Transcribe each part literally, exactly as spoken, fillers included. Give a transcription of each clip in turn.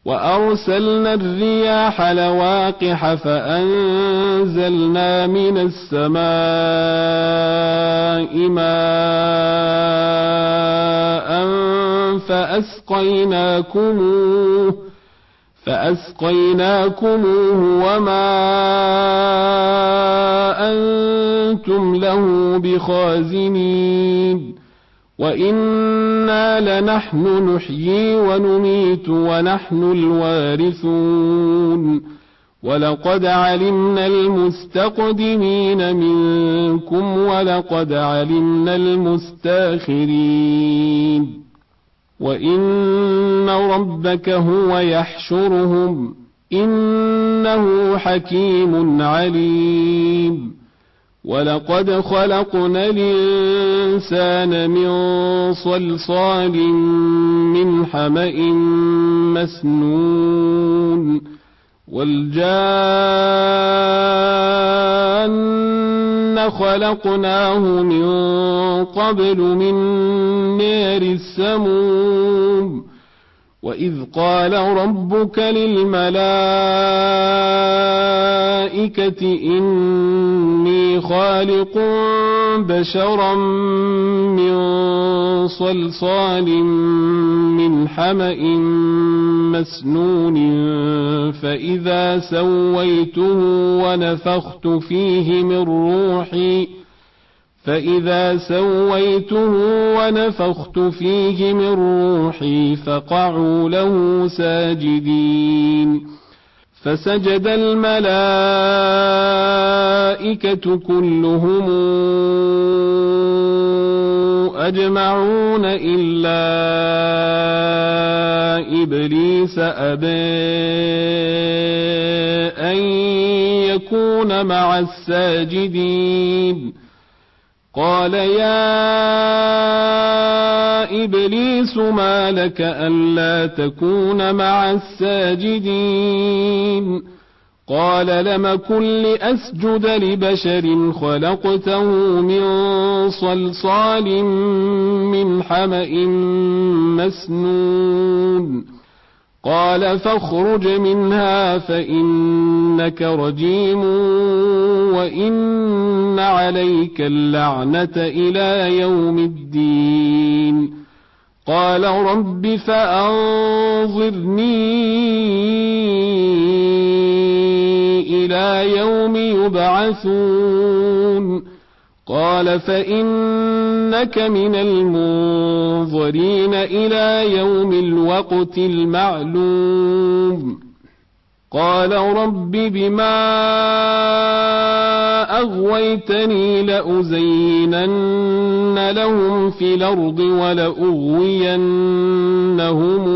وأرسلنا الرياح لواقح فأنزلنا من السماء ماء فأسقيناكموه فأسقيناكموه وما أنتم له بخازنين وإنا لنحن نحيي ونميت ونحن الوارثون ولقد علمنا المستقدمين منكم ولقد علمنا المستاخرين وإن ربك هو يحشرهم إنه حكيم عليم ولقد خلقنا الإنسان من صلصال من حمأ مسنون والجان خلقناه من قبل من نار السموم وإذ قال ربك للملائكة إني خالق بشرا من صلصال من حمأ مسنون فإذا سويته ونفخت فيه من روحي فإذا سويته ونفخت فيه من روحي فقعوا له ساجدين فسجد الملائكة كلهم أجمعون إلا إبليس أبى أن يكون مع الساجدين قال يا إبليس ما لك ألا تكون مع الساجدين قال لم كن لأسجد لبشر خلقته من صلصال من حمأ مسنون قال فاخرج منها فإنك رجيم وإن عليك اللعنة إلى يوم الدين قال رب فأنظرني إلى يوم يبعثون قال فإنك من المنظرين إلى يوم الوقت المعلوم قال رب بما أغويتني لأزينن لهم في الأرض ولأغوينهم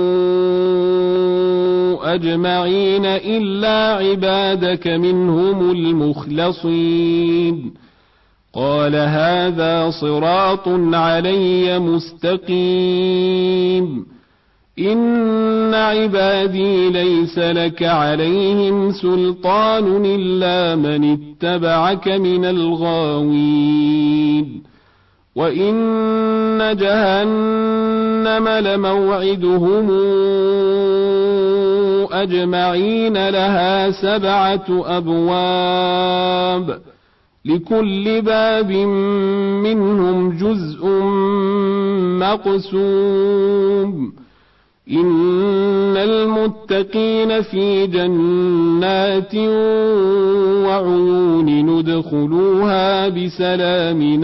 أجمعين إلا عبادك منهم المخلصين قال هذا صراط علي مستقيم إن عبادي ليس لك عليهم سلطان إلا من اتبعك من الغاوين وإن جهنم لموعدهم أجمعين لها سبعة أبواب لكل باب منهم جزء مقسوم إن المتقين في جنات وعيون ندخلوها بسلام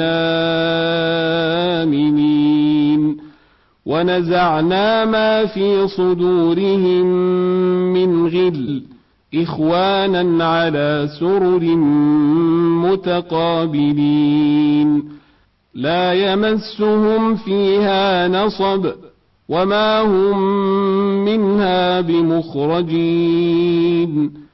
آمنين ونزعنا ما في صدورهم من غل إخوانا على سرر متقابلين لا يمسهم فيها نصب وما هم منها بمخرجين